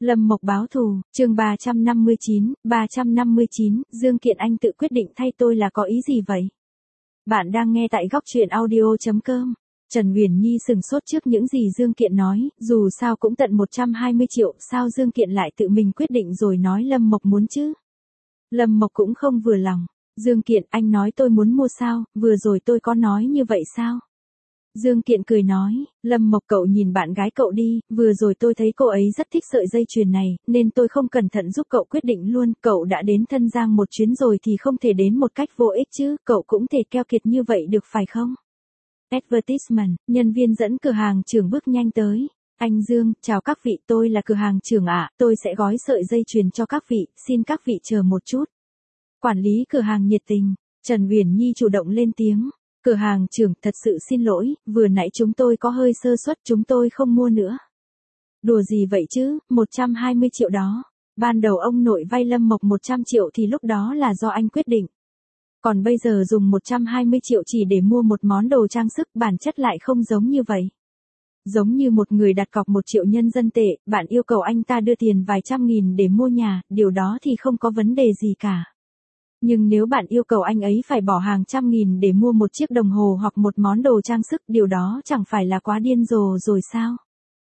Lâm Mộc báo thù, chương 359, Dương Kiện anh tự quyết định thay tôi là có ý gì vậy? Bạn đang nghe tại góc truyện audio.com. Trần Huyền Nhi sừng sốt trước những gì Dương Kiện nói, dù sao cũng tận 120 triệu, sao Dương Kiện lại tự mình quyết định rồi nói Lâm Mộc muốn chứ? Lâm Mộc cũng không vừa lòng. Dương Kiện, anh nói tôi muốn mua sao, vừa rồi tôi có nói như vậy sao? Dương Kiện cười nói, Lâm Mộc cậu nhìn bạn gái cậu đi, vừa rồi tôi thấy cô ấy rất thích sợi dây chuyền này, nên tôi không cẩn thận giúp cậu quyết định luôn, cậu đã đến Thân Giang một chuyến rồi thì không thể đến một cách vô ích chứ, cậu cũng thể keo kiệt như vậy được phải không? Advertisement, nhân viên dẫn cửa hàng trưởng bước nhanh tới. Anh Dương, chào các vị, tôi là cửa hàng trưởng ạ, tôi sẽ gói sợi dây chuyền cho các vị, xin các vị chờ một chút. Quản lý cửa hàng nhiệt tình, Trần Huyền Nhi chủ động lên tiếng. Cửa hàng trưởng, thật sự xin lỗi, vừa nãy chúng tôi có hơi sơ suất, chúng tôi không mua nữa. Đùa gì vậy chứ, 120 triệu đó. Ban đầu ông nội vay Lâm Mộc 100 triệu thì lúc đó là do anh quyết định. Còn bây giờ dùng 120 triệu chỉ để mua một món đồ trang sức, bản chất lại không giống như vậy. Giống như một người đặt cọc 1 triệu nhân dân tệ, bạn yêu cầu anh ta đưa tiền vài trăm nghìn để mua nhà, điều đó thì không có vấn đề gì cả. Nhưng nếu bạn yêu cầu anh ấy phải bỏ hàng trăm nghìn để mua một chiếc đồng hồ hoặc một món đồ trang sức, điều đó chẳng phải là quá điên rồ rồi sao?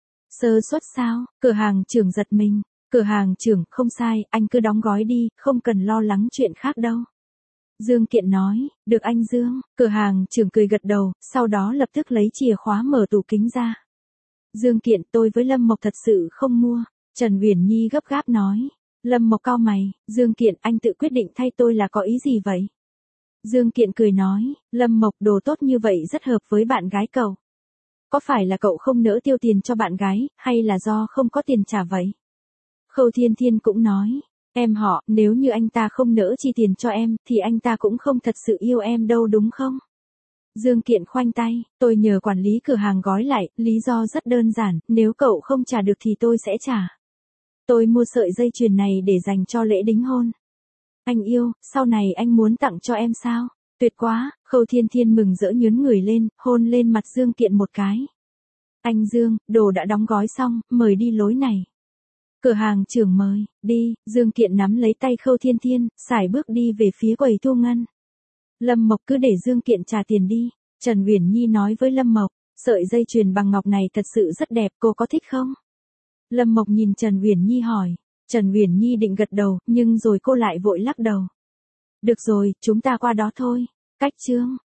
Sơ suất sao? Cửa hàng trưởng giật mình. Cửa hàng trưởng, không sai, anh cứ đóng gói đi, không cần lo lắng chuyện khác đâu. Dương Kiện nói, được anh Dương. Cửa hàng trưởng cười gật đầu, sau đó lập tức lấy chìa khóa mở tủ kính ra. Dương Kiện, tôi với Lâm Mộc thật sự không mua. Trần Huyền Nhi gấp gáp nói. Lâm Mộc cau mày, Dương Kiện, anh tự quyết định thay tôi là có ý gì vậy? Dương Kiện cười nói, Lâm Mộc, đồ tốt như vậy rất hợp với bạn gái cậu. Có phải là cậu không nỡ tiêu tiền cho bạn gái, hay là do không có tiền trả vậy? Khâu Thiên Thiên cũng nói, em họ, nếu như anh ta không nỡ chi tiền cho em, thì anh ta cũng không thật sự yêu em đâu đúng không? Dương Kiện khoanh tay, tôi nhờ quản lý cửa hàng gói lại, lý do rất đơn giản, nếu cậu không trả được thì tôi sẽ trả. Tôi mua sợi dây chuyền này để dành cho lễ đính hôn. Anh yêu, sau này anh muốn tặng cho em sao? Tuyệt quá, Khâu Thiên Thiên mừng rỡ nhướng người lên, hôn lên mặt Dương Kiện một cái. Anh Dương, đồ đã đóng gói xong, mời đi lối này. Cửa hàng trưởng mời, đi, Dương Kiện nắm lấy tay Khâu Thiên Thiên, sải bước đi về phía quầy thu ngân. Lâm Mộc cứ để Dương Kiện trả tiền đi. Trần Huyền Nhi nói với Lâm Mộc, sợi dây chuyền bằng ngọc này thật sự rất đẹp, cô có thích không? Lâm Mộc nhìn Trần Huyền Nhi hỏi. Trần Huyền Nhi định gật đầu, nhưng rồi cô lại vội lắc đầu. Được rồi, chúng ta qua đó thôi. Cách chương.